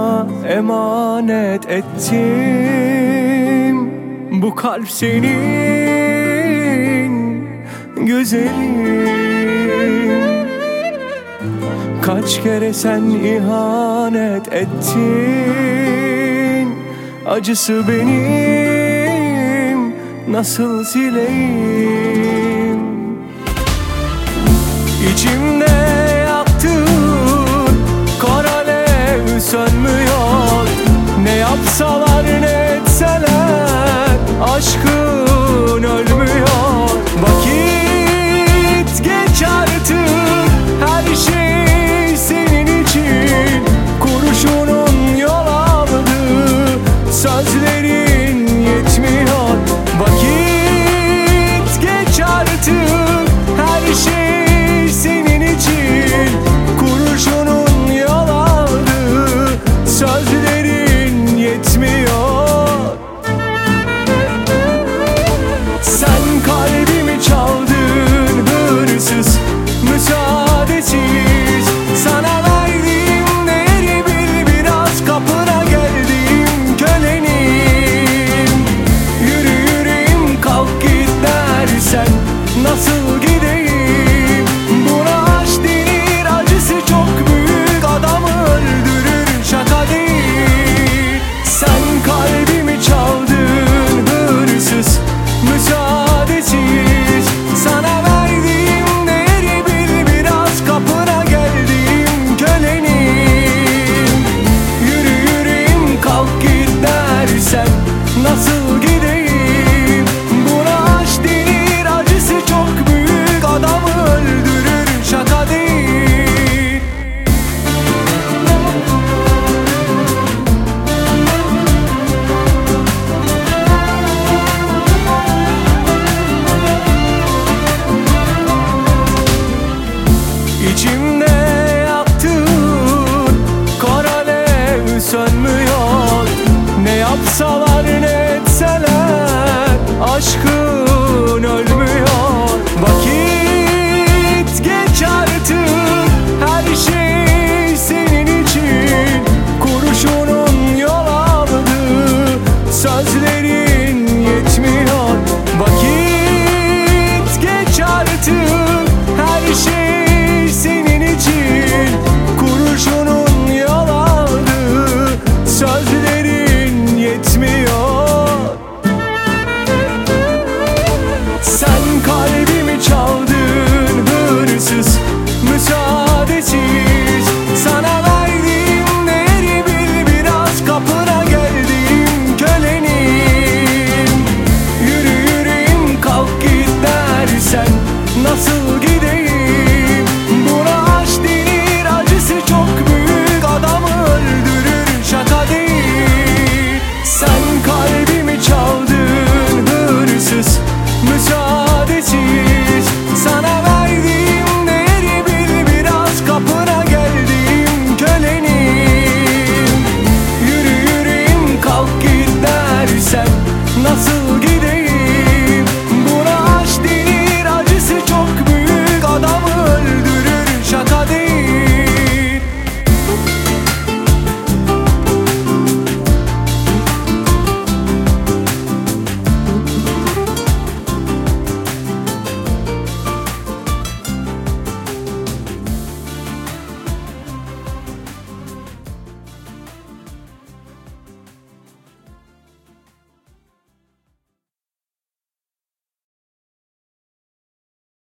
sana emanet ettim. Bu kalp senin güzelim. Kaç kere sen ihanet ettin, acısı benim nasıl sileyim? İçimde yaktığın kor alev sönmüyor. Ne yapsalar ne etseler aşkın ölmüyor. Vakit geç artık, her şey senin için. Kurşunun yol aldı, sözlerin yetmiyor. Vakit geç artık, her şey senin için. Kurşunun yol aldı, sözlerin yetmiyor. Sen kalbimi çaldın hırsız, müsaadesiz. Sana verdiğim değeri biraz kapına geldim kölenim. Yürü yüreğim kalk git dersen nasıl gideyim? Buna aşk denir, acısı çok büyük, adamı öldürür, şaka değil. Sen kalbimi çaldın hırsız, müsaadesiz. Sana verdiğim değeri biraz kapına geldim kölenim. Yürü yüreğim kalk git dersen nasıl gideyim? Buna aşk denir, acısı çok büyük, adamı öldürür, şaka değil. İçimde yaktığın kor alev sönmüyor. Ne yapsalar ne etseler aşkın